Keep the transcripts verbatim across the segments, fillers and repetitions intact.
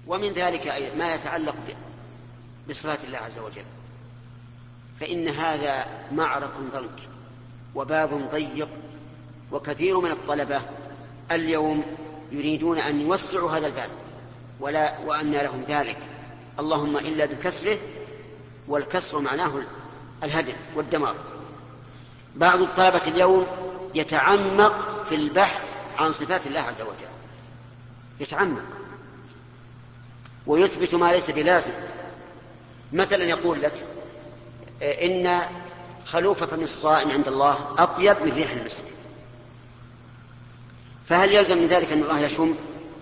ومن ذلك ما يتعلق بصفات الله عز وجل، فإن هذا معرك ضنك وباب ضيق، وكثير من الطلبة اليوم يريدون أن يوسعوا هذا الباب، ولا وأن لهم ذلك، اللهم إلا بكسره، والكسر معناه الهدم والدمار. بعض الطلبة اليوم يتعمق في البحث عن صفات الله عز وجل، يتعمق ويثبت ما ليس بلازم. مثلا يقول لك إن خلوف فم الصائم عند الله أطيب من ريح المسك، فهل يلزم من ذلك أن الله يشم؟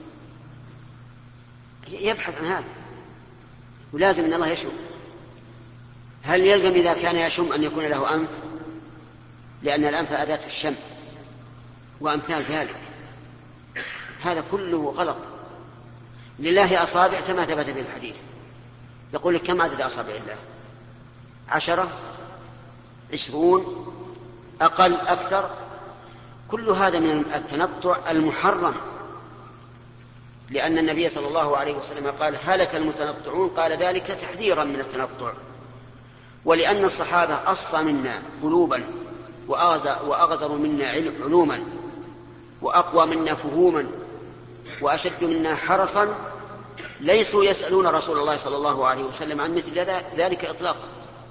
يبحث عن هذا، ولازم أن الله يشم. هل يلزم إذا كان يشم أن يكون له أنف؟ لأن الأنف أداة الشم وأمثال ذلك، هذا كله غلط. لله أصابع كما ثبت به الحديث، يقول لك كم عدد أصابع الله؟ عشرة، عشرون، أقل، أكثر، كل هذا من التنطع المحرم، لأن النبي صلى الله عليه وسلم قال هلك المتنطعون، قال ذلك تحذيرا من التنطع. ولأن الصحابة أصفى منا قلوبا وأغزر منا علوما وأقوى منا فهوما وأشد منا حرصا، ليسوا يسألون رسول الله صلى الله عليه وسلم عن مثل ذلك إطلاقا.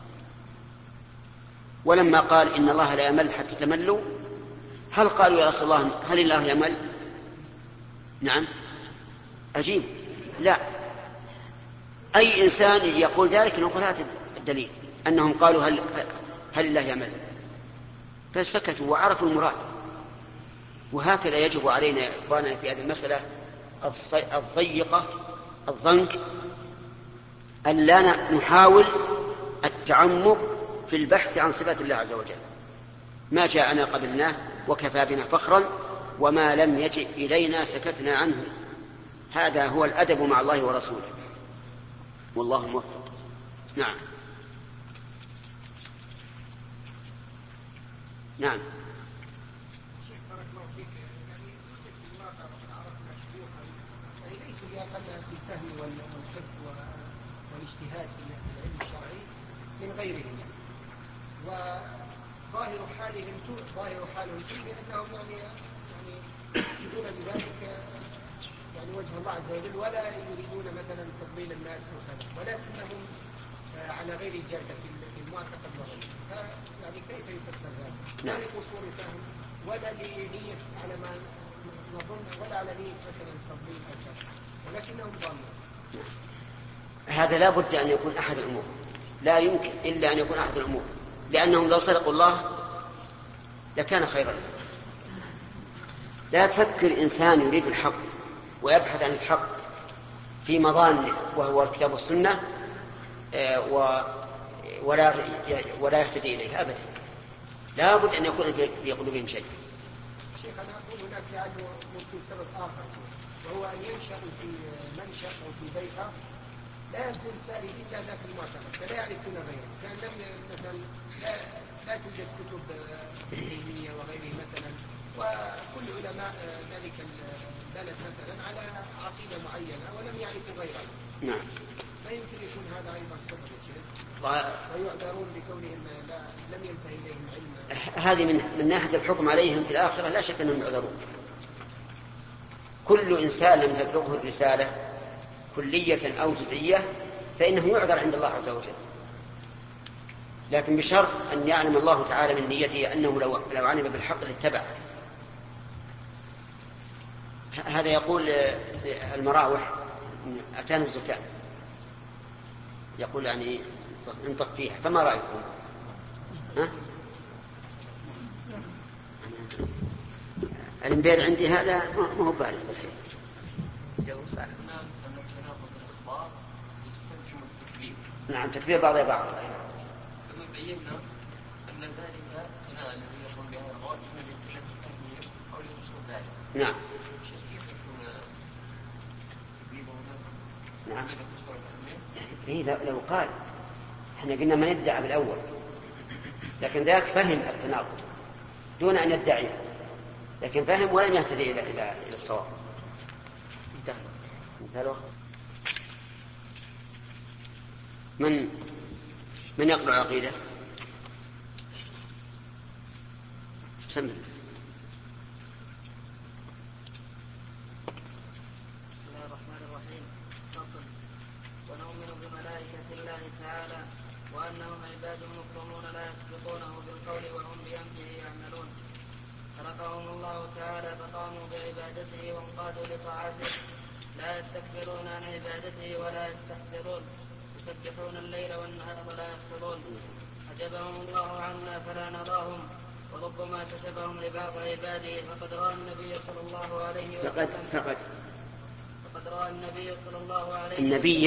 ولما قال إن الله لا يمل حتى تملوا، هل قالوا يا رسول الله هل الله يمل؟ نعم، أجيب، لا. أي إنسان يقول ذلك نقول هذا الدليل أنهم قالوا هل, هل الله يمل، فسكتوا وعرفوا المراد. وهكذا يجب علينا يا إخواننا في هذه المسألة الضيقة الضنك أن لا نحاول التعمق في البحث عن صفات الله عز وجل. ما جاءنا قبلناه وكفى بنا فخرا، وما لم يجئ إلينا سكتنا عنه. هذا هو الأدب مع الله ورسوله، والله موفق. نعم نعم. ليسوا أقل في الفهم والحفظ والاجتهاد في العلم الشرعي من غيرهم، وظاهر حالهم ظاهر حالهم فيه أنهم يعني يعني يقصدون بذلك يعني وجه الله عز وجل، ولا يريدون مثلا تضليل الناس وكذا، ولكنهم على غير الجادة في المعتقد وغيره. فيعني كيف يفسر ذلك؟ لا لقصور فهم ولا لنية على ما نظن، ولا على نية مثلا تضليل أو كذا، ولكنهم ضالون. هذا لا بد أن يكون أحد الأمور، لا يمكن إلا أن يكون أحد الأمور، لأنهم لو صدقوا الله لكان خيرا. لا تفكر إنسان يريد الحق ويبحث عن الحق في مظانه وهو الكتاب والسنة ولا ولا يهتدي إليه أبدا. لا بد أن يكون في قلوبهم شيء. شيخ أنا أقول هناك يعني ممكن سبب آخر، وهو أن ينشأ في منشأ أو في بيئة لا يكون ساري إلا ذاك المعتقد، فلا يعرفون غيره. كان لم مثلا لا, لا توجد كتب دينية وغيره مثلا، وكل علماء ذلك البلد مثلا على عقيدة معينة ولم يعرفوا غيرها. نعم. لا يمكن يكون هذا أيضا سبب يا شيخ، و... ويعذرون بكونهم لا لم ينتهي إليهم علم. هذه من, من ناحية الحكم عليهم في الآخرة لا شك أنهم يعذرون. كل إنسان لم تبلغه الرسالة كلية أو جزئية فإنه يعذر عند الله عز وجل، لكن بشرط أن يعلم الله تعالى من نيته أنه لو, لو علم بالحق لاتبع. هذا يقول المراوح أتانا الزكاة، يقول يعني انطق فيها، فما رأيكم؟ ها؟ الانبياء عندي هذا ما هو بالغ بالخير. نعم، تكفير بعض بعض. كما بينا أن ذلك هنا الذي يقوم بهذا الغرض من قلة التهمير أو لقصور ذلك. نعم. كيف يكون تكذيبه هنا؟ نعم. لقصور التهمير. إيه لو قال احنا قلنا ما ندعي بالأول، لكن ذاك فهم التناقض دون أن يدعي، لكن فهم ولم يهتدي إلى إلى إلى الصواب. انتهى انتهى الوقت. من من يقرأ عقيدة؟ سمع. بسم الله الرحمن الرحيم. فصل. ونؤمن بملائكة الله تعالى وأنهم عباد مكرمون لا يسبقونه بالقول وهم بأمره يعملون. خلقهم الله تعالى فقاموا بعبادته وانقادوا لطاعته لا يستكبرون عن عبادته ولا يستحسرون يسبحون الليل والنهار ولا يفترون. حجبهم الله عنا فلا نراهم وربما كتبهم لبعض عباده فقد رأى النبي صلى الله عليه وسلم فقد فقد فقد رأى النبي صلى الله عليه وسلم النبي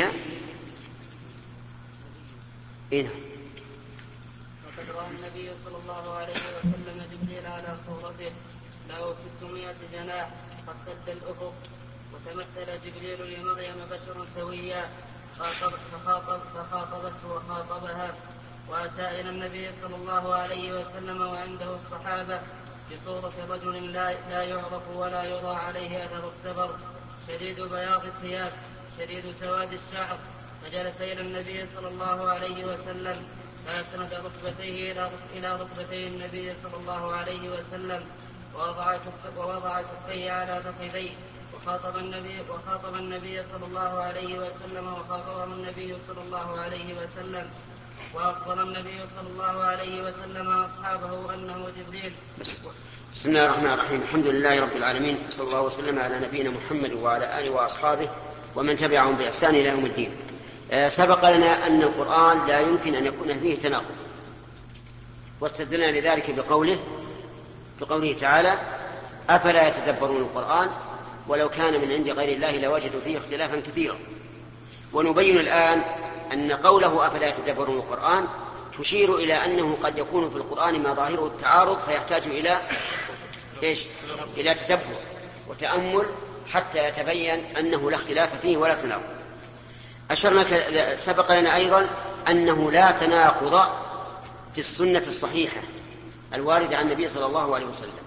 إيه؟ فقد رأى النبي صلى الله عليه وسلم جبريل على صورته له ستمائة جناح قد سد الأفق. وتمثل جبريل لمريم بشرا سويا فخاطب فخاطبته وخاطبها. وأتى إلى النبي صلى الله عليه وسلم وعنده الصحابة بصورة رجل لا, لا يعرف ولا يرى عليه أثر السفر شديد بياض الثياب شديد سواد الشعر. فجلس إلى النبي صلى الله عليه وسلم فأسند ركبتيه إلى ركبتي النبي صلى الله عليه وسلم ووضع كفيه على فخذيه وخاطب النبي وخاطب النبي صلى الله عليه وسلم وخاطبه النبي صلى الله عليه وسلم. وأخبر النبي صلى الله عليه وسلم أصحابه أنه جبريل. بسم الله الرحمن الرحيم. الحمد لله رب العالمين، صلى الله وسلم على نبينا محمد وعلى آله وأصحابه ومن تبعهم بإحسان إلى يوم الدين. سبق لنا أن القرآن لا يمكن أن يكون فيه تناقض، واستدلنا لذلك بقوله بقوله تعالى: أفلا يتدبرون القرآن ولو كان من عند غير الله لوجدوا فيه اختلافا كثيرا. ونبين الآن أن قوله أفلا يتدبرون القرآن تشير إلى أنه قد يكون في القرآن ما ظاهره التعارض فيحتاج إلى إيش؟ إلى تدبر وتأمل حتى يتبين أنه لا اختلاف فيه ولا تناقض. أشرنا سبق لنا أيضا أنه لا تناقض في السنة الصحيحة الواردة عن النبي صلى الله عليه وسلم،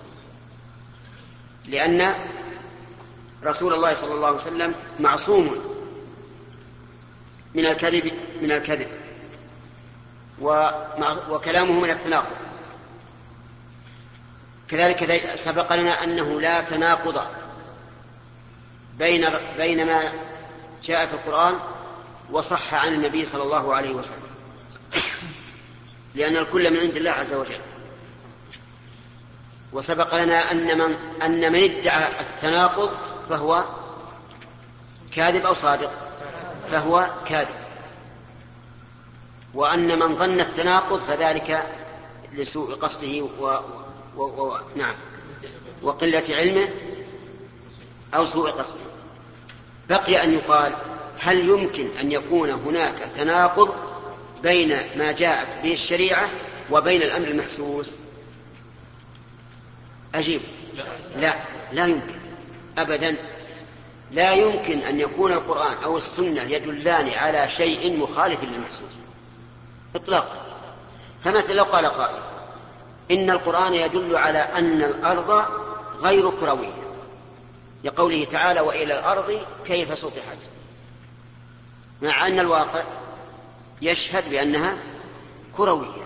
لأن رسول الله صلى الله عليه وسلم معصوم من الكذب من الكذب وكلامه من التناقض. كذلك سبق لنا أنه لا تناقض بين بين ما جاء في القرآن وصح عن النبي صلى الله عليه وسلم، لأن الكل من عند الله عز وجل. وسبق لنا أن من أن من ادعى التناقض فهو كاذب أو صادق، فهو كاذب، وأن من ظن التناقض فذلك لسوء قصده و... و... و... نعم وقلة علمه أو سوء قصده. بقي أن يقال: هل يمكن أن يكون هناك تناقض بين ما جاءت به الشريعة وبين الأمر المحسوس؟ أجيب: لا لا يمكن أبدا. لا يمكن أن يكون القرآن أو السنة يدلان على شيء مخالف للمحسوس إطلاقا. فمثل لو قال قائل: إن القرآن يدل على أن الأرض غير كروية، لقوله تعالى: وإلى الأرض كيف سطحت، مع أن الواقع يشهد بأنها كروية.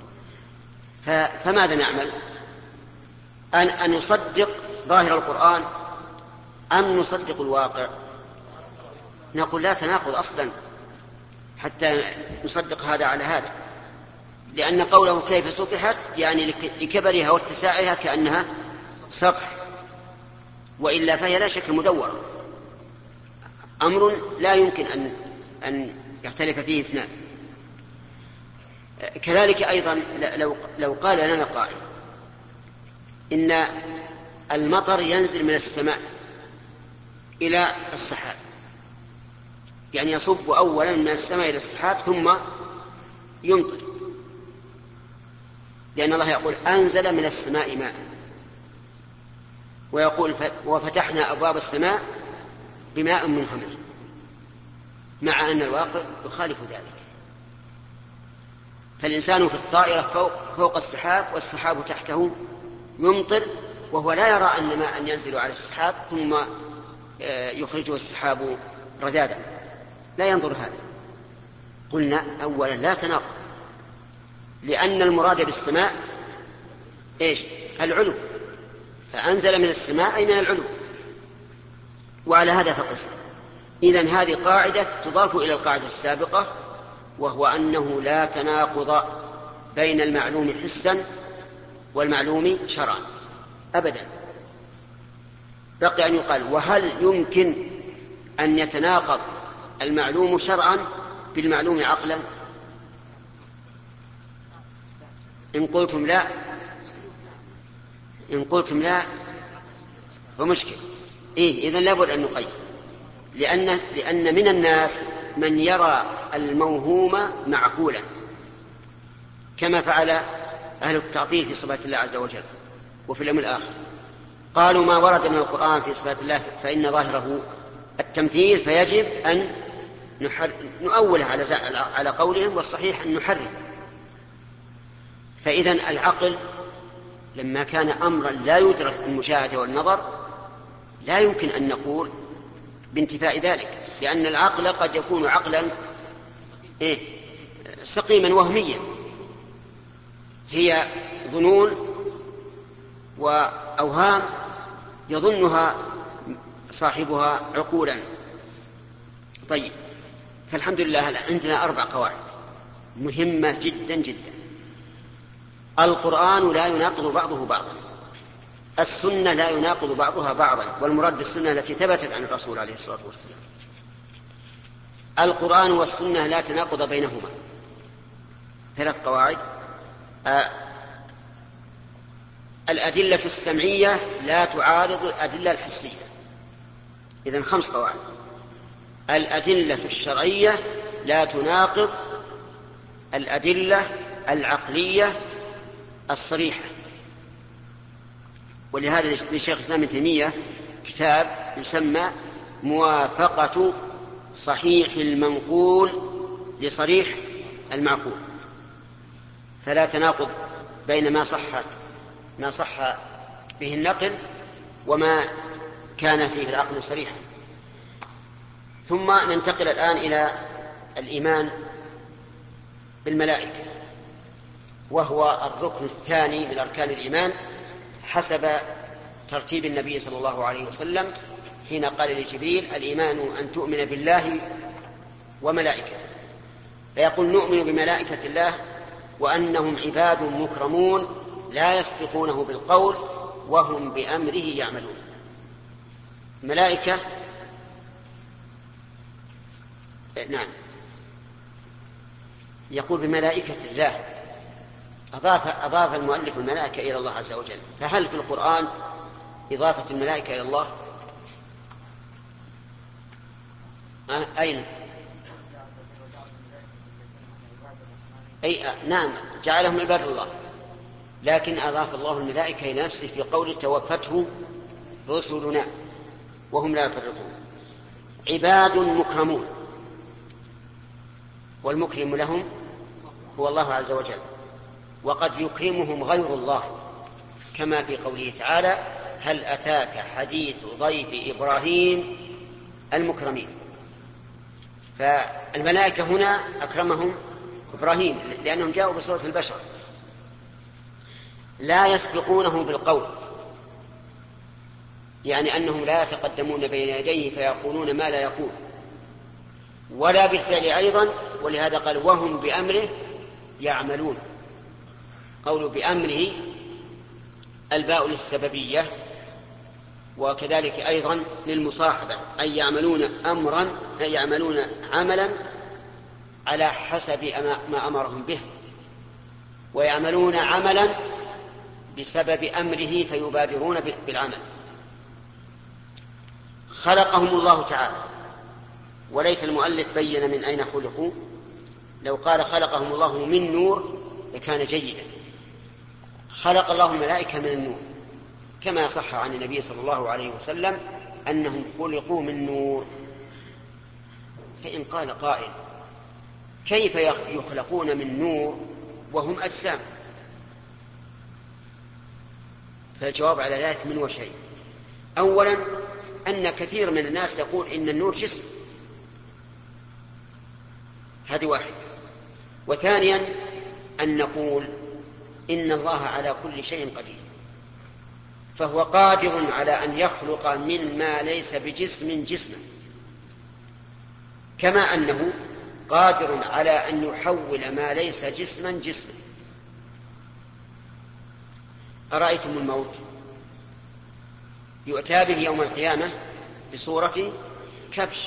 فماذا نعمل؟ أن, أن نصدق ظاهر القرآن أم نصدق الواقع؟ نقول لا تناقض أصلا حتى نصدق هذا على هذا، لأن قوله كيف سطحت يعني لكبرها واتساعها كأنها سطح، وإلا فهي لا شك مدورة، أمر لا يمكن أن, أن يختلف فيه اثنان. كذلك أيضا لو, لو قال لنا قائل إن المطر ينزل من السماء إلى السحاب، يعني يصب أولا من السماء إلى السحاب ثم يمطر، لأن الله يقول: أنزل من السماء ماء، ويقول: وفتحنا أبواب السماء بماء منهمر، مع أن الواقع يخالف ذلك. فالإنسان في الطائرة فوق, فوق السحاب والسحاب تحته يمطر، وهو لا يرى أن ماء ينزل على السحاب ثم يخرجه السحاب رذاذا، لا ينظر هذا. قلنا أولا لا تناقض، لأن المراد بالسماء إيش؟ العلو، فأنزل من السماء أي من العلو، وعلى هذا فقس. إذن هذه قاعدة تضاف إلى القاعدة السابقة، وهو أنه لا تناقض بين المعلوم حسا والمعلوم شرعا أبدا. بقي أن يقال وهل يمكن أن يتناقض المعلوم شرعا بالمعلوم عقلا؟ إن قلتم لا إن قلتم لا فمشكل. إيه إذن لابد أن نقيد، لأن, لأن من الناس من يرى الموهوم معقولا كما فعل أهل التعطيل في صفات الله عز وجل وفي اليوم الآخر. قالوا ما ورد من القرآن في صفات الله فإن ظاهره التمثيل، فيجب أن نؤوله على على قولهم، والصحيح أن نحرم. فإذن العقل لما كان أمرا لا يدرك بالمشاهدة والنظر لا يمكن أن نقول بانتفاء ذلك، لأن العقل قد يكون عقلا إيه؟ سقيما وهميا، هي ظنون وأوهام يظنها صاحبها عقولا. طيب، فالحمد لله عندنا أربع قواعد مهمة جدا جدا. القرآن لا يناقض بعضه بعضا، السنة لا يناقض بعضها بعضا، والمراد بالسنة التي ثبتت عن الرسول عليه الصلاة والسلام. القرآن والسنة لا تناقض بينهما. ثلاث قواعد. آه الأدلة السمعية لا تعارض الأدلة الحسية. إذن خمس قواعد. الأدلة الشرعية لا تناقض الأدلة العقلية الصريحة. ولهذا لشيخ الإسلام ابن تيمية كتاب يسمى موافقة صحيح المنقول لصريح المعقول. فلا تناقض بين ما صحت ما صح به النقل وما كان فيه العقل صريحا. ثم ننتقل الآن إلى الإيمان بالملائكة، وهو الركن الثاني من أركان الإيمان حسب ترتيب النبي صلى الله عليه وسلم حين قال لجبريل الإيمان أن تؤمن بالله وملائكته، فيقول نؤمن بملائكة الله وأنهم عباد مكرمون لا يسبقونه بالقول وهم بأمره يعملون. ملائكة، نعم، يقول بملائكة الله، أضاف, أضاف المؤلف الملائكة إلى الله عز وجل. فهل في القرآن إضافة الملائكة إلى الله؟ أه؟ أين؟ أي نعم، جعلهم عباد الله، لكن أضاف الله الملائكة إلى نفسه في قوله توفته رسلنا وهم لا يفرطون. عباد مكرمون، والمكرم لهم هو الله عز وجل، وقد يكرمهم غير الله كما في قوله تعالى هل أتاك حديث ضيف إبراهيم المكرمين. فالملائكة هنا أكرمهم إبراهيم لأنهم جاءوا بصورة البشر. لا يسبقونه بالقول، يعني أنهم لا يتقدمون بين يديه فيقولون ما لا يقول، ولا بالفعل أيضا، ولهذا قال وهم بأمره يعملون. قولوا بأمره الباء للسببية، وكذلك أيضا للمصاحبة، أي يعملون أمرا أي يعملون عملا على حسب ما أمرهم به، ويعملون عملا بسبب أمره فيبادرون بالعمل. خلقهم الله تعالى، وليس المؤلف بين من أين خلقوا، لو قال خلقهم الله من نور لكان جيدا. خلق الله الملائكة من النور كما صح عن النبي صلى الله عليه وسلم أنهم خلقوا من نور. فإن قال قائل كيف يخلقون من نور وهم أجسام؟ فالجواب على ذلك من وشيء. أولا أن كثير من الناس يقول إن النور جسم، هذه واحدة. وثانيا أن نقول إن الله على كل شيء قدير، فهو قادر على أن يخلق من ما ليس بجسم جسما، كما أنه قادر على أن يحول ما ليس جسما جسما. أرأيتم الموت يؤتى به يوم القيامة بصورة كبش،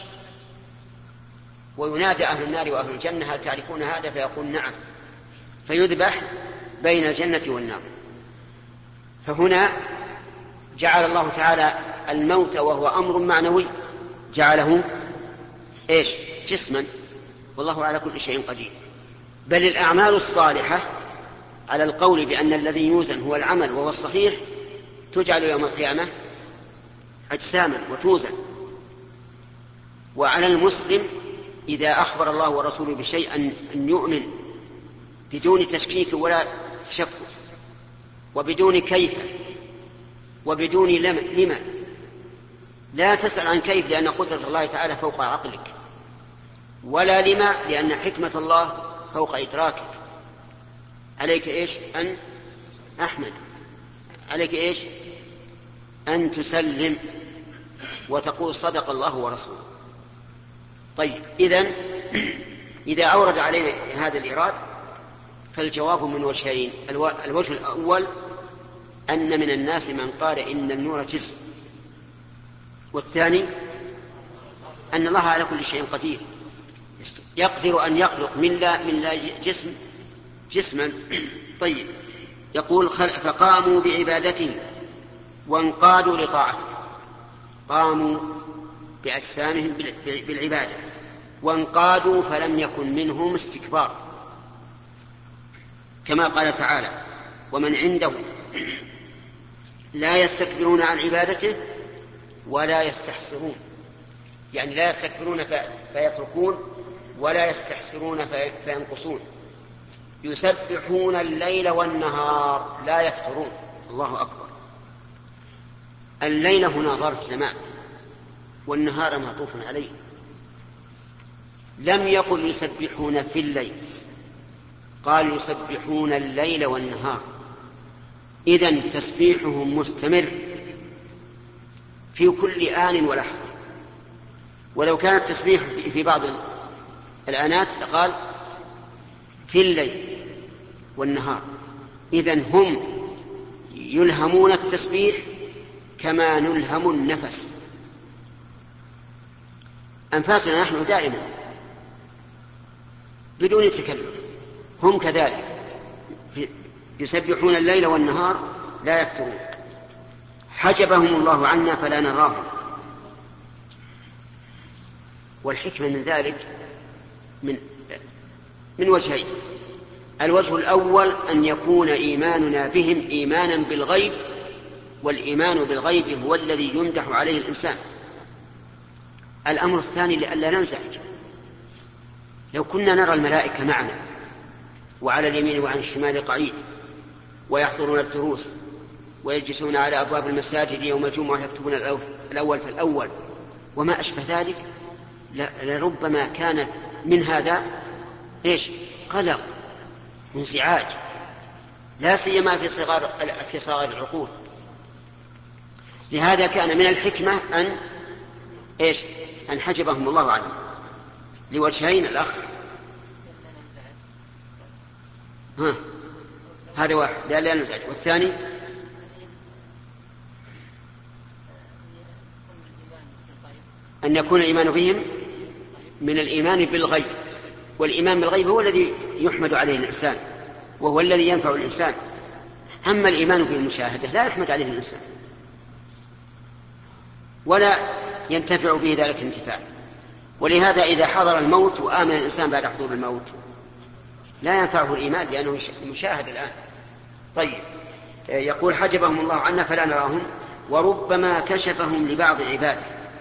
وينادى أهل النار وأهل الجنة هل تعرفون هذا؟ فيقول نعم، فيذبح بين الجنة والنار. فهنا جعل الله تعالى الموت وهو أمر معنوي جعله إيش؟ جسما، والله على كل شيء قدير. بل الأعمال الصالحة على القول بأن الذي يوزن هو العمل وهو الصحيح تجعل يوم القيامة أجساما وتوزن. وعلى المسلم إذا أخبر الله ورسوله بشيء أن يؤمن بدون تشكيك ولا تشكك، وبدون كيف، وبدون لما. لا تسأل عن كيف لأن قدرة الله تعالى فوق عقلك، ولا لما لأن حكمة الله فوق إدراكك. عليك إيش؟ أن أحمد، عليك إيش؟ أن تسلم وتقول صدق الله ورسوله. طيب، إذن إذا أورد علينا هذا الإيراد فالجواب من وجهين. الوجه الأول أن من الناس من قال إن النور جسم، والثاني أن الله على كل شيء قدير، يقدر أن يخلق من لا, من لا جسم جسما. طيب، يقول فقاموا بعبادته وانقادوا لطاعته. قاموا بأجسامهم بالعبادة وانقادوا فلم يكن منهم استكبار، كما قال تعالى ومن عنده لا يستكبرون عن عبادته ولا يستحسرون، يعني لا يستكبرون فيتركون ولا يستحسرون فينقصون. يسبحون الليل والنهار لا يفترون. الله أكبر. الليل هنا ظرف زمان والنهار معطوف عليه، لم يقل يسبحون في الليل، قال يسبحون الليل والنهار. إذن تسبيحهم مستمر في كل آن ولحظة. ولو كان التسبيح في بعض الآنات لقال في الليل والنهار. إذن هم يلهمون التسبيح كما نلهم النفس. أنفاسنا نحن دائما بدون تكلم، هم كذلك يسبحون الليل والنهار لا يفترون. حجبهم الله عنا فلا نراهم. والحكمة من ذلك من من وجهين. الوجه الأول أن يكون إيماننا بهم إيمانا بالغيب، والإيمان بالغيب هو الذي يمدح عليه الإنسان. الأمر الثاني لئلا ننزعج. لو كنا نرى الملائكة معنا وعلى اليمين وعن الشمال قعيد ويحضرون الدروس ويجلسون على أبواب المساجد يوم الجمعة يكتبون الأول فالأول وما أشبه ذلك، لربما كان من هذا إيش؟ قلق وانزعاج، لا سيما في صغار في صغار العقول. لهذا كان من الحكمة أن إيش؟ أن حجبهم الله عنه لوجهين. الأخ ها هذا واحد لا لا نزعج، والثاني أن يكون الإيمان بهم من الإيمان بالغيب، والإيمان بالغيب هو الذي يحمد عليه الإنسان وهو الذي ينفع الإنسان. أما الإيمان بالمشاهدة لا يحمد عليه الإنسان ولا ينتفع به ذلك انتفاع. ولهذا إذا حضر الموت وآمن الإنسان بعد حضور الموت لا ينفعه الإيمان لأنه مشاهد الآن. طيب، يقول حجبهم الله عنا فلا نراهم وربما كشفهم لبعض عباده.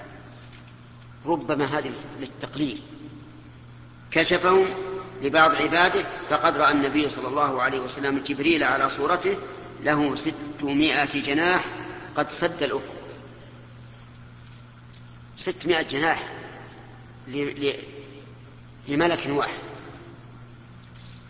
ربما هذه للتقليل، كشفهم لبعض عباده. فقد رأى النبي صلى الله عليه وسلم جبريل على صورته له ستمائة جناح قد سد الأفق. ستمائة جناح لملك واحد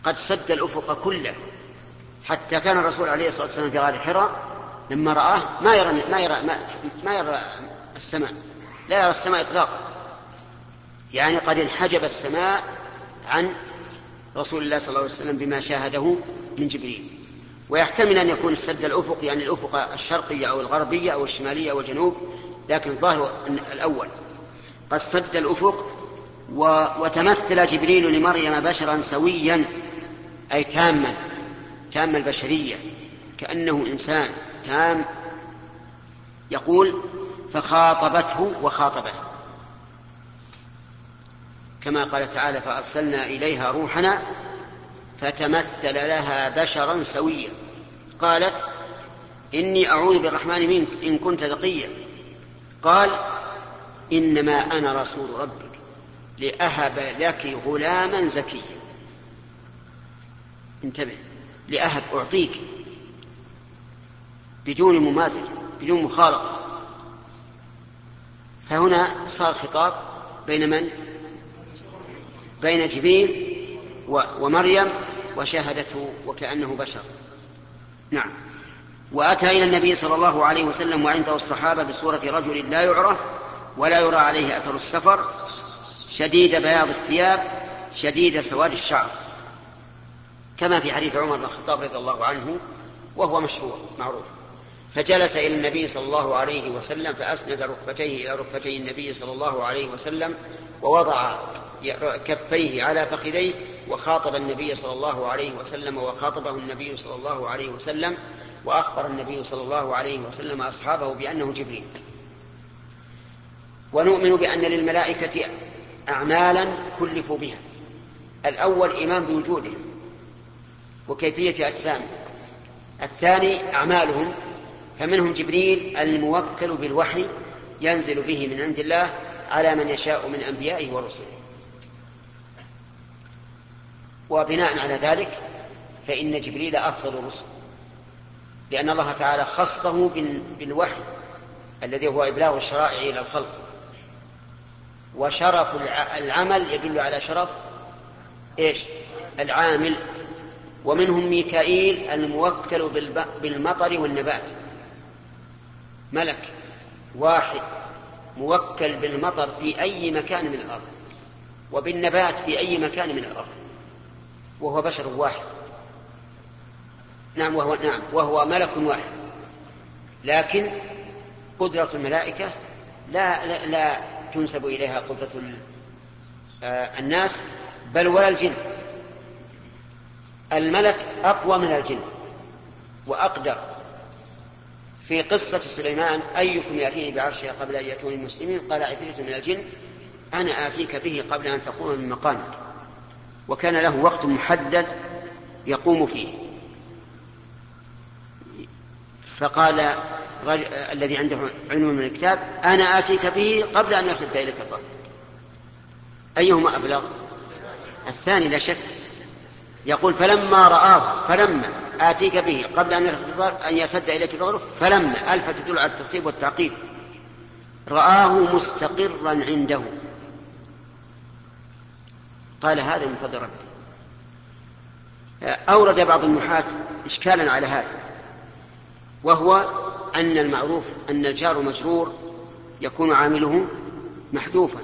قد سد الأفق كله، حتى كان الرسول عليه الصلاة والسلام في غار حراء لما رآه ما يرى ما يرى ما, ما يرى السماء، لا يرى السماء إطلاقا، يعني قد انحجب السماء عن رسول الله صلى الله عليه وسلم بما شاهده من جبريل. ويحتمل أن يكون سد الأفق يعني الأفق الشرقية أو الغربية أو الشمالية أو الجنوب، لكن الظاهر الأول قد سد الأفق. وتمثل جبريل لمريم بشرا سويا أي تاما تام البشرية، كأنه إنسان تام. يقول فخاطبته وخاطبه، كما قال تعالى فأرسلنا إليها روحنا فتمثل لها بشرا سويا. قالت إني أعوذ بالرحمن منك إن كنت تقيا. قال إنما أنا رسول ربك لأهب لك غلاما زكيا. انتبه، لأهب أعطيك بدون ممازجة بدون مخالطة. فهنا صار خطاب بين من؟ بين جبريل ومريم وشاهدته وكأنه بشر. نعم. وأتى إلى النبي صلى الله عليه وسلم وعنده الصحابة بصورة رجل لا يعرف ولا يرى عليه أثر السفر، شديد بياض الثياب شديد سواد الشعر، كما في حديث عمر بن الخطاب رضي الله عنه وهو مشهور معروف. فجلس إلى النبي صلى الله عليه وسلم فأسند ركبتيه إلى ركبتي النبي صلى الله عليه وسلم ووضع كفيه على فخذيه وخاطب النبي صلى الله عليه وسلم وخاطبه النبي صلى الله عليه وسلم، وأخبر النبي صلى الله عليه وسلم أصحابه بأنه جبريل. ونؤمن بأن للملائكة أعمالا كلفوا بها. الأول إيمان بوجودهم وكيفية أجسامهم. الثاني أعمالهم، فمنهم جبريل الموكل بالوحي ينزل به من عند الله على من يشاء من أنبيائه ورسله. وبناء على ذلك فإن جبريل أفضل الرسل، لأن الله تعالى خصه بالوحي الذي هو إبلاغ الشرائع إلى الخلق. وشرف العمل يدل على شرف إيش؟ العامل. ومنهم ميكائيل الموكل بالمطر والنبات، ملك واحد موكل بالمطر في أي مكان من الأرض وبالنبات في أي مكان من الأرض، وهو بشر واحد. نعم وهو, نعم وهو ملك واحد. لكن قدرة الملائكة لا, لا, لا تنسب إليها قدرة الناس بل ولا الجن. الملك أقوى من الجن وأقدر. في قصة سليمان أيكم يأتيني بعرشها قبل أن يأتوني مسلمين قال عفريت من الجن أنا آتيك به قبل أن تقوم من مقامك. وكان له وقت محدد يقوم فيه. فقال الذي عنده علم من الكتاب أنا آتيك به قبل أن يرتد إليك طرفك. أيهما أبلغ؟ الثاني لا شك. يقول فلما رآه فلما آتيك به قبل أن يرتد إليك طرفك، فلما ألف تدل على الترتيب والتعقيب. رآه مستقرا عنده قال هذا من فضل ربي. أورد بعض النحاة إشكالا على هذا، وهو أن المعروف أن الجار مجرور يكون عامله محذوفا.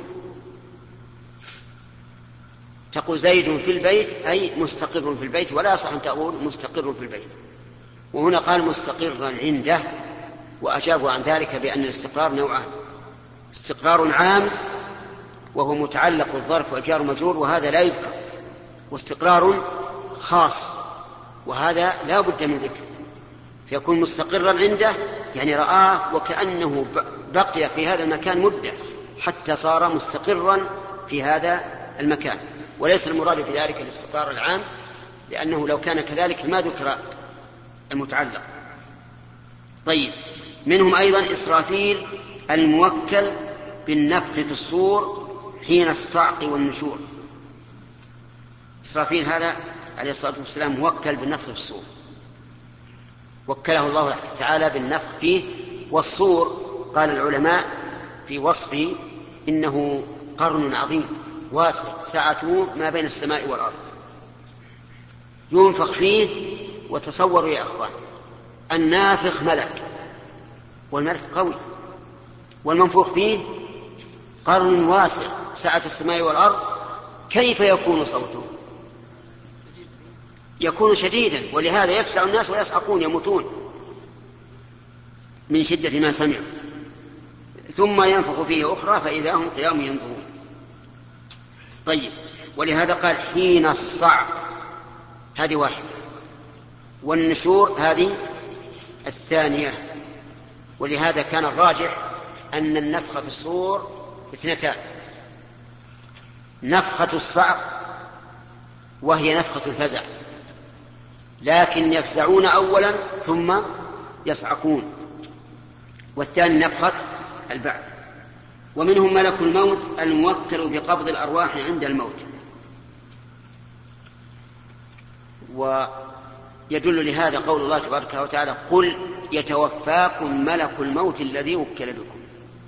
تقول زيد في البيت أي مستقر في البيت، ولا صح أن تقول مستقر في البيت. وهنا قال مستقرا عنده، وأجابوا عن ذلك بأن الاستقرار نوعان: استقرار عام وهو متعلق الظرف والجار مجرور وهذا لا يذكر، واستقرار خاص وهذا لا بد من ذكر. فيكون مستقرا عنده يعني رآه وكأنه بقي في هذا المكان مدة حتى صار مستقرا في هذا المكان، وليس المراد بذلك الاستقرار العام، لأنه لو كان كذلك ما ذكر المتعلق. طيب، منهم أيضا إسرافيل الموكل بالنفخ في الصور حين الصعق والنشور. إسرافيل هذا عليه الصلاة والسلام موكل بالنفخ في الصور، وكله الله تعالى بالنفخ فيه. والصور قال العلماء في وصفه إنه قرن عظيم واسع سعته ما بين السماء والأرض. ينفخ فيه. وتصوروا يا أخوان، النافخ ملك، والملك قوي، والمنفوخ فيه قرن واسع سعة السماء والأرض، كيف يكون صوته؟ يكون شديدا، ولهذا يفزع الناس ويصعقون يموتون من شدة ما سمعوا. ثم ينفخ فيه أخرى فإذا هم قيام ينظرون. طيب، ولهذا قال حين الصعق، هذه واحدة، والنشور هذه الثانية. ولهذا كان الراجح أن النفخ في الصور اثنتان: نفخة الصعق وهي نفخة الفزع، لكن يفزعون أولا ثم يصعقون، والثاني نفخة البعث. ومنهم ملك الموت الموكل بقبض الأرواح عند الموت. ويدل لهذا قول الله تبارك وتعالى: قل يتوفاكم ملك الموت الذي وكل بكم.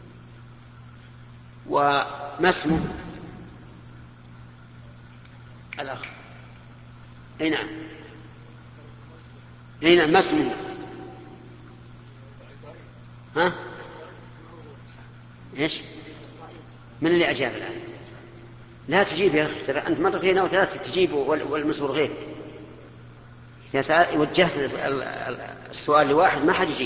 وما اسمه الأخ؟ أي نعم، أي نعم، ما اسمه؟ ها؟ إيش؟ من اللي أجاب الآن؟ لا تجيب يا أخي، أنت مرتين أو ثلاثة تجيب والمسؤول غير. إذا وجهت السؤال لواحد ما حد يجيب.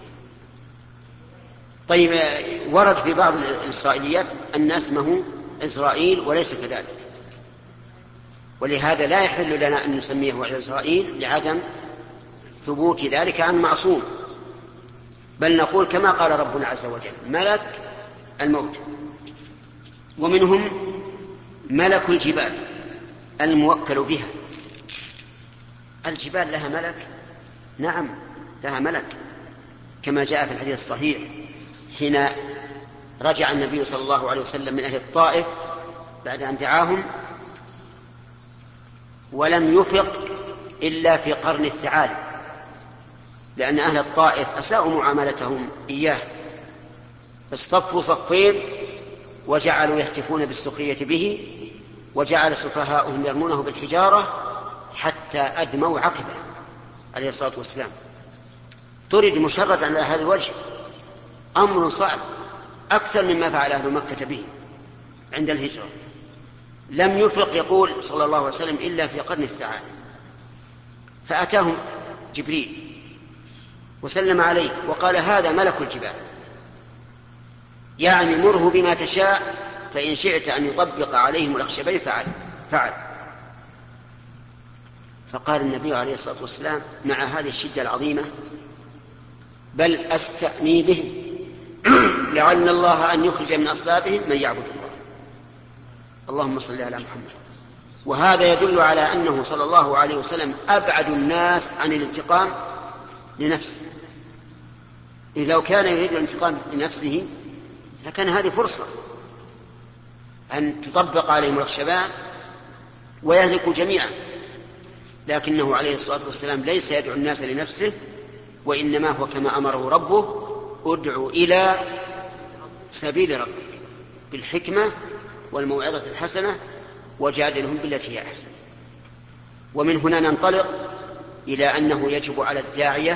طيب، ورد في بعض الإسرائيليات أن اسمه إسرائيل وليس كذلك، ولهذا لا يحل لنا أن نسميه إسرائيل لعدم ثبوت ذلك عن معصوم، بل نقول كما قال ربنا عز وجل: ملك الموت. ومنهم ملك الجبال الموكل بها. الجبال لها ملك؟ نعم لها ملك، كما جاء في الحديث الصحيح حين رجع النبي صلى الله عليه وسلم من أهل الطائف بعد أن دعاهم، ولم يفق إلا في قرن الثعالب، لأن أهل الطائف أساءوا معاملتهم إياه، فاصطفوا صفين وجعلوا يهتفون بالسخرية به، وجعل سفهاؤهم يرمونه بالحجارة حتى أدموا عقبه عليه الصلاة والسلام. طرد مشرد على هذا الوجه، أمر صعب أكثر مما فعل أهل مكة به عند الهجرة. لم يفق يقول صلى الله عليه وسلم إلا في قرن الثعالب، فأتاهم جبريل وسلم عليه وقال: هذا ملك الجبال، يعني مره بما تشاء، فإن شئت أن يطبق عليهم الأخشبين فعل فعل فقال النبي عليه الصلاة والسلام مع هذه الشدة العظيمة: بل أستأني بهم لعل الله أن يخرج من أصلابهم من يعبد الله. اللهم صل على محمد. وهذا يدل على أنه صلى الله عليه وسلم أبعد الناس عن الانتقام لنفسه. إذ لو كان يريد الانتقام لنفسه لكان هذه فرصة أن تطبق عليهم الخشبان ويهلكوا جميعا، لكنه عليه الصلاة والسلام ليس يدعو الناس لنفسه، وإنما هو كما أمره ربه: ادعو إلى سبيل ربك بالحكمة والموعظة الحسنة وجادلهم بالتي هي أحسن. ومن هنا ننطلق إلى أنه يجب على الداعية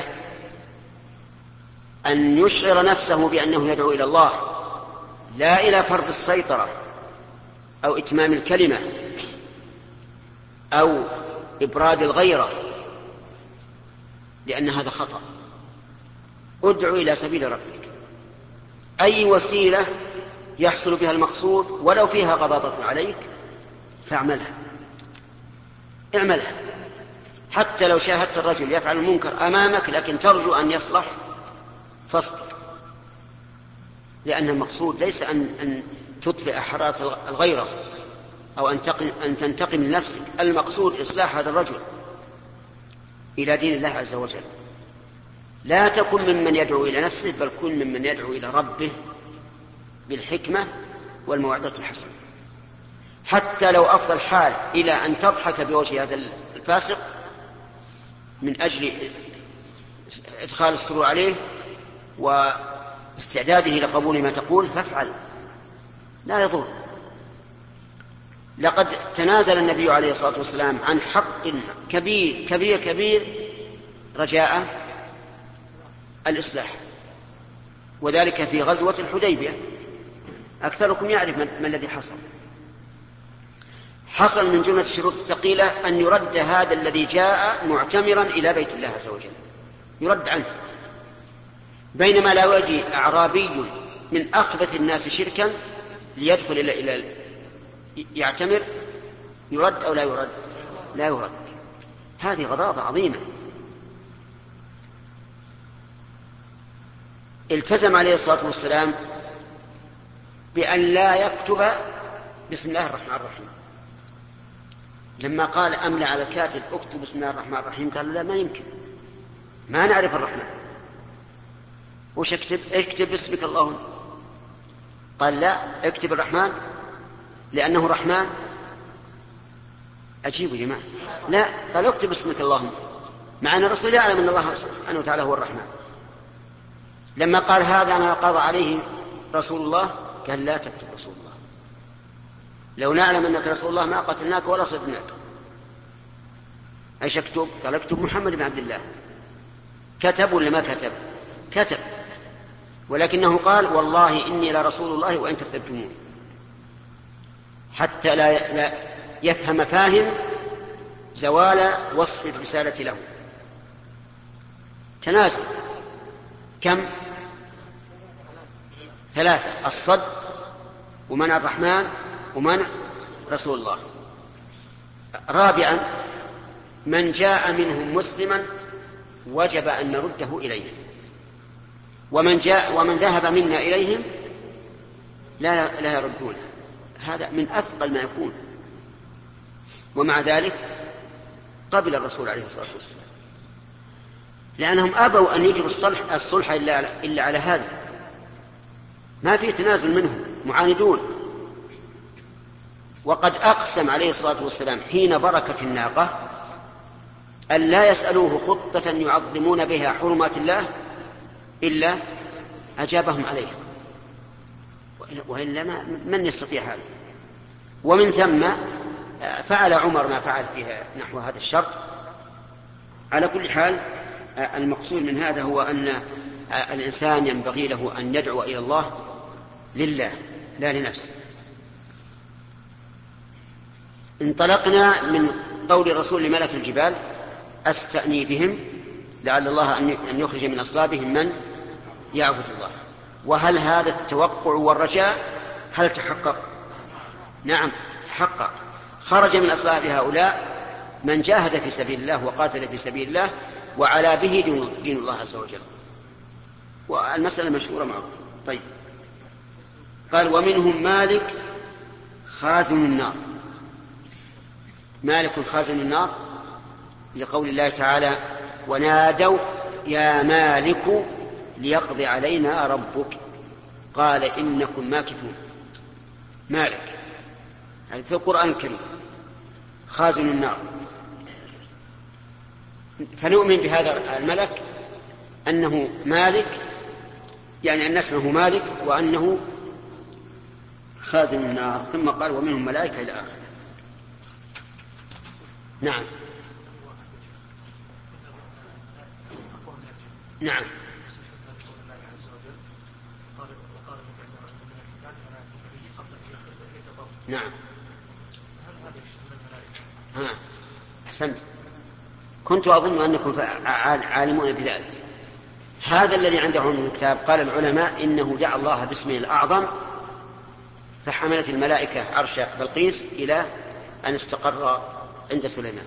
أن يشعر نفسه بأنه يدعو إلى الله، لا إلى فرض السيطرة أو إتمام الكلمة أو إبراد الغيرة، لأن هذا خطأ. ادعو إلى سبيل ربك، أي وسيلة يحصل بها المقصود ولو فيها غضاضة عليك فاعملها، اعملها. حتى لو شاهدت الرجل يفعل المنكر أمامك لكن ترجو أن يصلح فاصبر، لأن المقصود ليس أن, أن تطفئ حرارة الغيرة أو أن, أن تنتقم لنفسك، المقصود إصلاح هذا الرجل إلى دين الله عز وجل. لا تكن ممن يدعو إلى نفسه، بل كن ممن يدعو إلى ربه بالحكمة والموعظة الحسنة. حتى لو أفضل الحال إلى أن تضحك بوجه هذا الفاسق من أجل إدخال السرور عليه واستعداده لقبول ما تقول، فافعل، لا يضر. لقد تنازل النبي عليه الصلاة والسلام عن حق كبير كبير كبير رجاء الإصلاح، وذلك في غزوة الحديبية. أكثركم يعرف ما الذي حصل. حصل من جملة الشروط الثقيلة أن يرد هذا الذي جاء معتمرا إلى بيت الله عز وجل، يرد عنه، بينما لا يجي أعرابي من أخبث الناس شركا ليدخل إلى إلى يعتمر، يرد أو لا يرد؟ لا يرد. هذه غضاضة عظيمة. التزم عليه الصلاة والسلام بأن لا يكتب بسم الله الرحمن الرحيم. لما قال أملى على الكاتب اكتب بسم الله الرحمن الرحيم، قالوا لا، ما يمكن، ما نعرف الرحمن، وش اكتب؟ اكتب باسمك اللهم. قال لا، اكتب الرحمن لأنه رحمن. أجيبوا يا جماعة، لا، قال اكتب باسمك اللهم، مع أن الرسول يعلم أن الله سبحانه وتعالى هو الرحمن. لما قال هذا ما قضى عليه رسول الله، قال لا تكتب رسول الله، لو نعلم أنك رسول الله ما قتلناك ولا صدناك. ايش اكتب؟ قال اكتب محمد بن عبد الله. كتب ولا ما كتب؟ كتب، ولكنه قال والله إني لرسول الله وإن كتبتموني، حتى لا, لا يفهم فاهم زوال وصف الرسالة له. تنازل كم؟ ثلاثة: الصد، ومنع الرحمن، ومنع رسول الله. رابعا: من جاء منهم مسلما وجب أن نرده إليهم، ومن جاء ومن ذهب منا إليهم لا لا يردونه. هذا من أثقل ما يكون، ومع ذلك قبل الرسول عليه الصلاة والسلام، لأنهم أبوا أن يجروا الصلح الصلح إلا إلا على هذا. ما في تنازل منهم، معاندون. وقد أقسم عليه الصلاة والسلام حين بركت الناقة أن لا يسألوه خطة يعظمون بها حرمات الله إلا أجابهم عليها، وإلا من يستطيع هذا؟ ومن ثم فعل عمر ما فعل فيها نحو هذا الشرط. على كل حال، المقصود من هذا هو أن الإنسان ينبغي له أن يدعو إلى الله لله لا لنفسه. انطلقنا من قول الرسول لملك الجبال أستأني بهم لعل الله أن يخرج من أصلابهم من يعبد الله. وهل هذا التوقع والرجاء هل تحقق؟ نعم تحقق. خرج من أصلاب هؤلاء من جاهد في سبيل الله وقاتل في سبيل الله وعلى به دين الله عز وجل، والمسألة مشهورة معروفة. طيب، قال ومنهم مالك خازن النار. مالك خازن النار لقول الله تعالى ونادوا يا مالك ليقضي علينا ربك قال إنكم ماكثون. مالك هذا في القرآن الكريم خازن النار. فنؤمن بهذا الملك أنه مالك، يعني أن اسمه مالك وأنه خازن النار. ثم قال ومنهم ملائكة إلى آخره. نعم نعم نعم ها أحسنت. كنت أظن أنكم عالمون بذلك. هذا الذي عنده من الكتاب قال العلماء إنه دعا الله باسمه الأعظم فحملت الملائكة عرش بلقيس إلى أن استقر عند سليمان.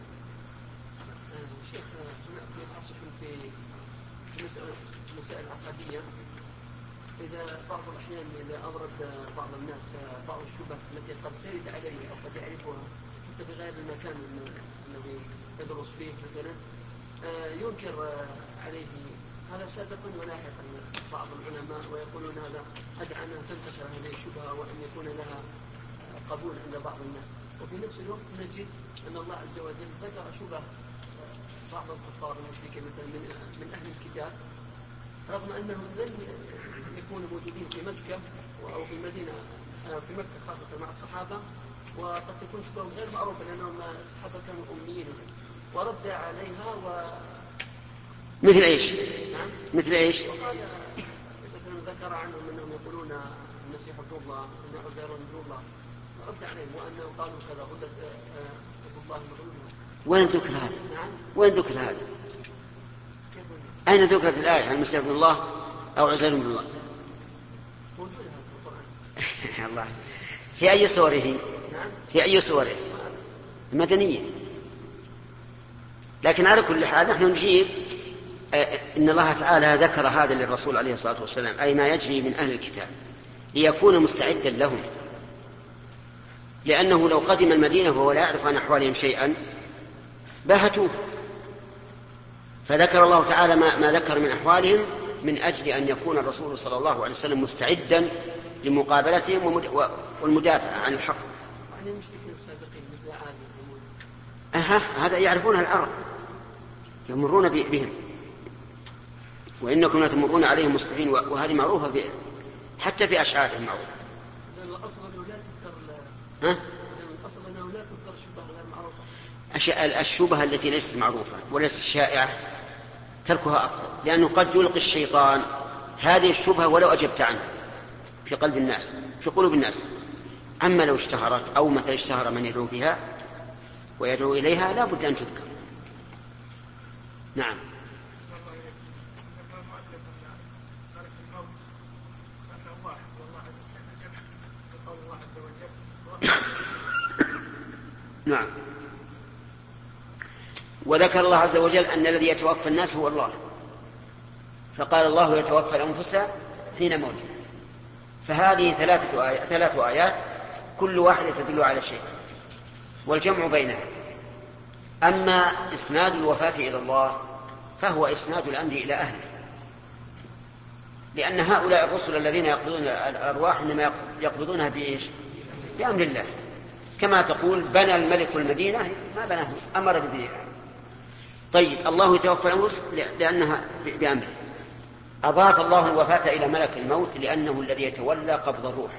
مسائل عقدية، إذا بعض الأحيان إذا أورد بعض الناس بعض الشبه التي قد ترد عليه أو قد يعرفها حتى بغير المكان الذي يدرس فيه مثلا ينكر عليه هذا سابقا ولاحقا بعض العلماء ويقولون هذا أدعى أن تنتشر هذه الشبهة وأن يكون لها قبول عند بعض الناس. وفي نفس الوقت نجد أن الله عز وجل ذكر شبه بعض الكفار المشركين مثلا من, من أهل الكتاب رغم أنهم لم يكونوا موجودين في مكة أو في المدينة في مكة خاصة مع الصحابة وقد تكون شبههم غير معروفة لأنهم الصحابة كانوا أميين، ورد عليها و مثل ايش؟ نعم؟ مثل ايش؟ وقال مثلا ذكر عنهم أنهم يقولون المسيح ابن الله وأن عزير ابن الله، رد عليهم وأنه قالوا كذا غلت ابن الله مغلول. وين ذكر هذا؟ نعم؟ وين ذكر هذا؟ أين ذكرت الآية عن المسيح ابن الله أو عزير ابن الله؟ موجودة في القرآن. الله. في أي سوره؟ في أي سوره؟ المدنية. لكن على كل حال نحن نجيب إن الله تعالى ذكر هذا للرسول عليه الصلاة والسلام، أي ما يجري من أهل الكتاب، ليكون مستعدا لهم، لأنه لو قدم المدينة وهو لا يعرف عن أحوالهم شيئا باهتوه، فذكر الله تعالى ما, ما ذكر من أحوالهم من أجل أن يكون الرسول صلى الله عليه وسلم مستعدا لمقابلتهم والمدافع عن الحق. أها، هذا يعرفونها العرب، يمرون بهم، وإنكم لتمرون عليهم مصبحين، وهذه معروفة في حتى في أشعارهم معروفة. الأصل أنه لا تذكر ها؟ الأصل أنه لا تذكر شبهة غير معروفة. الشبهة التي ليست معروفة وليست شائعة تركها أفضل، لأنه قد يلقي الشيطان هذه الشبهة ولو أجبت عنها في قلب الناس، في قلوب الناس. أما لو اشتهرت أو مثل اشتهر من يدعو بها ويدعو إليها لا بد أن تذكر. نعم. نعم. وذكر الله عز وجل أن الذي يتوفى الناس هو الله، فقال الله يتوفى الأنفس حين موتها. فهذه ثلاثة آيات ثلاث آيات كل واحدة تدل على شيء، والجمع بينها. أما إسناد الوفاة إلى الله فهو إسناد الأمر إلى أهله، لأن هؤلاء الرسل الذين يقبضون الأرواح إنما يقبضونها بإيش؟ بأمر الله، كما تقول بنى الملك المدينة ما بناه، أمر ببنائها. طيب الله يتوفى الأنفس لأنها بأمره. أضاف الله الوفاة إلى ملك الموت لأنه الذي يتولى قبض الروح،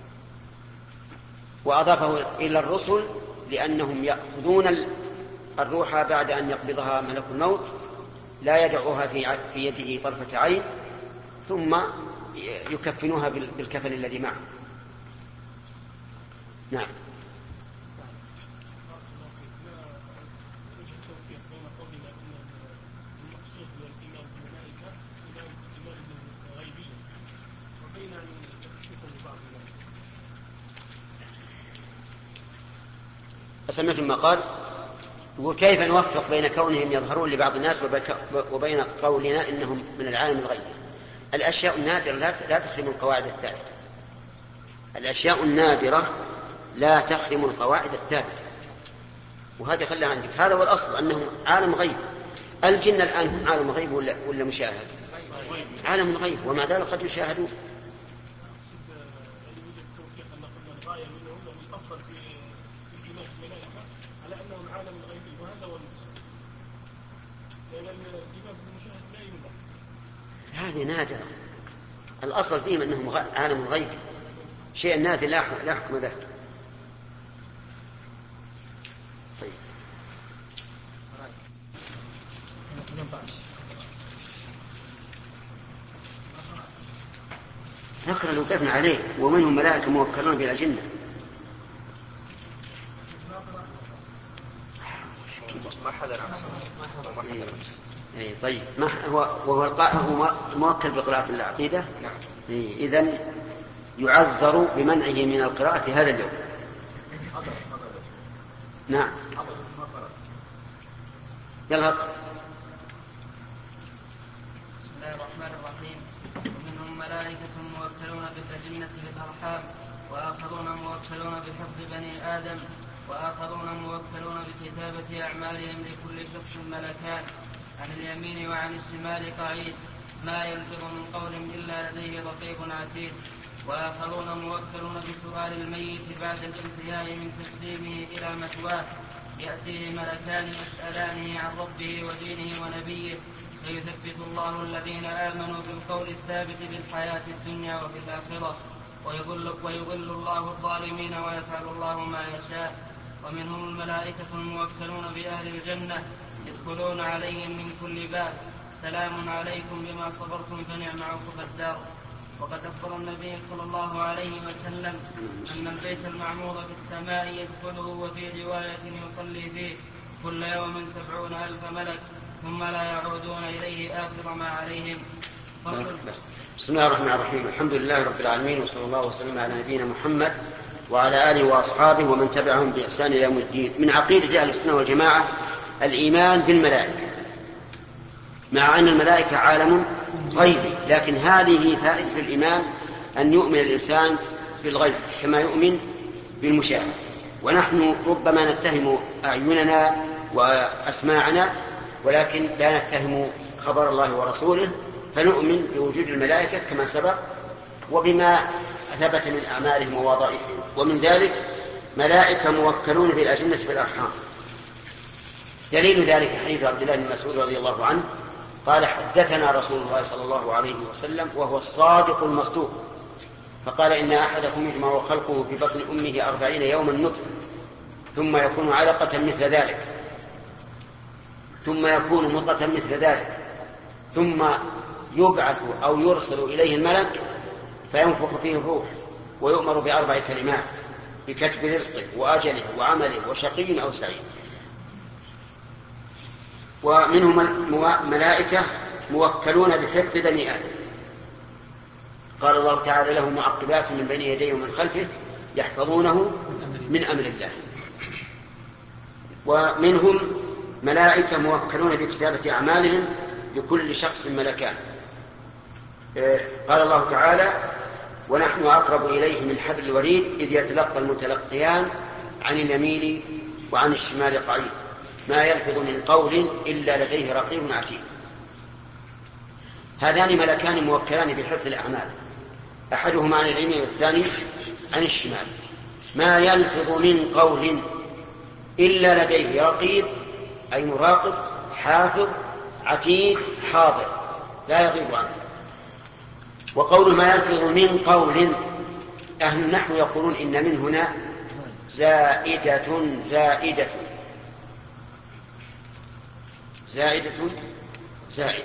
وأضافه إلى الرسل لأنهم يأخذون الروح بعد أن يقبضها ملك الموت، لا يدعوها في يده طرفة عين، ثم يكفنوها بالكفن الذي معه. نعم. سمعت ما قال وكيف نوفق بين كونهم يظهرون لبعض الناس وبين قولنا إنهم من العالم الغيبي؟ الأشياء النادرة لا تخرم القواعد الثابتة. الأشياء النادرة لا تخرم القواعد الثابتة، وهذا خلها عندك. هذا هو الأصل، أنهم عالم غيب. الجن الآن هم عالم غيب ولا, ولا مشاهد؟ عالم غيب، ومع ذلك قد يشاهدون. هذه نادرة، الأصل فيهم أنهم عالم غيب، شيء نادر لا حكم له. طيب. نقرأ لو قفنا عليه. ومنهم ملائكة موكلون بالأجنة. ما حدا نفسه ما حدا نفسه. إيه طيب. ما هو وهو هو موكل بقراءة العقيدة. نعم. إيه إذن يعذر بمنعه من القراءة هذا اليوم. نعم. يلا. بسم الله الرحمن الرحيم. ومنهم ملائكة موكلون بالأجنة بالأرحام، وآخرون موكلون بحفظ بني آدم، وآخرون موكلون بكتابة أعمالهم، لكل شخص ملكان عن اليمين وعن الشمال قعيد، ما يلفظ من قول إلا لديه رقيب عتيد. وآخرون موكلون بسؤال الميت بعد الانتهاء من تسليمه إلى مثواه، يأتيه ملكان يسألانه عن ربه ودينه ونبيه، فيثبت الله الذين آمنوا بالقول الثابت في الحياة الدنيا وفي الآخرة، ويضل, ويضل الله الظالمين ويفعل الله ما يشاء. ومنهم الملائكة الموكلون بأهل الجنة يدخلون عليهم من كل باب سلام عليكم بما صبرتم فنعم عقبى الدار. وقد أخبر النبي صلى الله عليه وسلم أن البيت المعمور في السماء يدخله وفي رواية يصلي فيه كل يوم سبعون ألف ملك ثم لا يعودون إليه آخر ما عليهم. بسم الله الرحمن الرحيم. الحمد لله رب العالمين، وصلى الله وسلم على نبينا محمد وعلى آله وأصحابه ومن تبعهم بإحسان إلى يوم الدين. من عقيدة أهل السنة والجماعة الإيمان بالملائكة، مع أن الملائكة عالم غيبي، لكن هذه فائدة الإيمان أن يؤمن الإنسان بالغيب كما يؤمن بالمشاهد. ونحن ربما نتهم أعيننا وأسماعنا، ولكن لا نتهم خبر الله ورسوله، فنؤمن بوجود الملائكة كما سبق وبما ثبت من أعمالهم ووظائفهم. ومن ذلك ملائكة موكلون بالأجنة في الأرحام. دليل ذلك حديث عبد الله بن مسعود رضي الله عنه قال: حدثنا رسول الله صلى الله عليه وسلم وهو الصادق المصدوق فقال: إن أحدكم يجمع خلقه في بطن أمه أربعين يوما نطفة ثم يكون علقة مثل ذلك ثم يكون مضغة مثل ذلك ثم يبعث أو يرسل إليه الملك فينفخ فيه الروح ويؤمر بأربع كلمات: بكتب رزقه وأجله وعمله وشقي أو سعيد. ومنهم ملائكة موكلون بحفظ بني آدم. قال الله تعالى: له معقبات من بين يديه ومن خلفه يحفظونه من أمر الله. ومنهم ملائكة موكلون بكتابة أعمالهم، لكل شخص ملكان. قال الله تعالى: ونحن أقرب إليه من حبل الوريد إذ يتلقى المتلقيان عن اليمين وعن الشمال قعيد ما يلفظ من قول إلا لديه رقيب عتيد. هذان ملكان موكلان بحفظ الأعمال، أحدهما عن اليمين والثاني عن الشمال. ما يلفظ من قول إلا لديه رقيب أي مراقب، حافظ، عتيد، حاضر لا يغيب عنه. وقول ما يلفظ من قول، أهل النحو يقولون إن من هنا زائدة زائدة زائدة زائدة.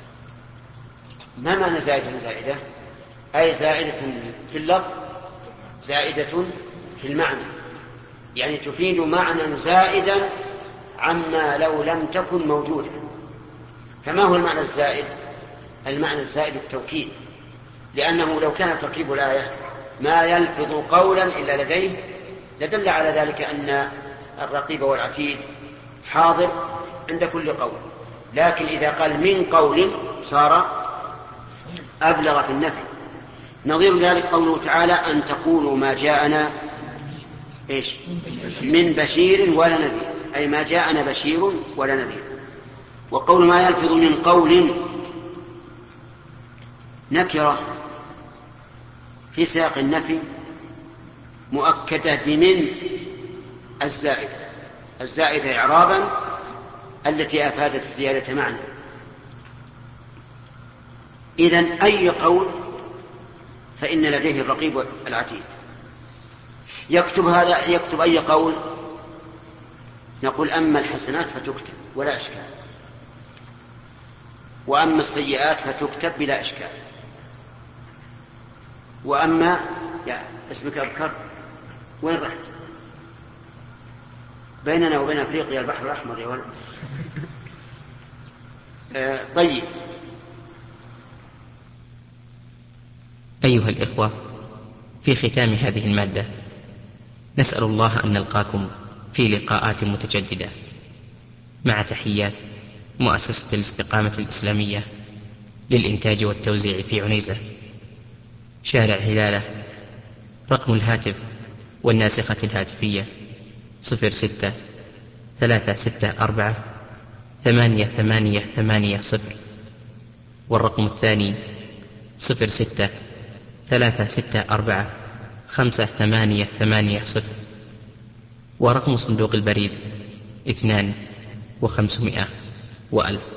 ما معنى زائدة زائدة؟ أي زائدة في اللفظ زائدة في المعنى، يعني تفيد معنى زائدا عما لو لم تكن موجودة. فما هو المعنى الزائد؟ المعنى الزائد التوكيد، لأنه لو كان تركيب الآية ما يلفظ قولا إلا لديه لدل على ذلك أن الرقيب والعتيد حاضر عند كل قول، لكن إذا قال من قول صار أبلغ في النفي. نظير ذلك قوله تعالى: أن تقولوا ما جاءنا إيش من بشير ولا نذير، أي ما جاءنا بشير ولا نذير. وقول ما يلفظ من قول نكرة في سياق النفي مؤكدة بمن الزائدة الزائدة إعرابا التي أفادت الزيادة معنى. إذن أي قول فإن لديه الرقيب العتيد. يكتب هذا يكتب أي قول، نقول أما الحسنات فتكتب ولا إشكال، وأما السيئات فتكتب بلا إشكال. وأما يا اسمك أبكر، وين رحت؟ بيننا وبين أفريقيا البحر الأحمر يا ولد. آه طيب. أيها الإخوة، في ختام هذه المادة نسأل الله أن نلقاكم في لقاءات متجددة، مع تحيات مؤسسة الاستقامة الإسلامية للإنتاج والتوزيع في عنيزة، شارع هلالة. رقم الهاتف والناسخة الهاتفية صفر ستة ثلاثة ستة أربعة ثمانية ثمانية ثمانية صفر، والرقم الثاني صفر ستة ثلاثة ستة أربعة خمسة ثمانية ثمانية صفر، ورقم صندوق البريد اثنان وخمسمائة وألف.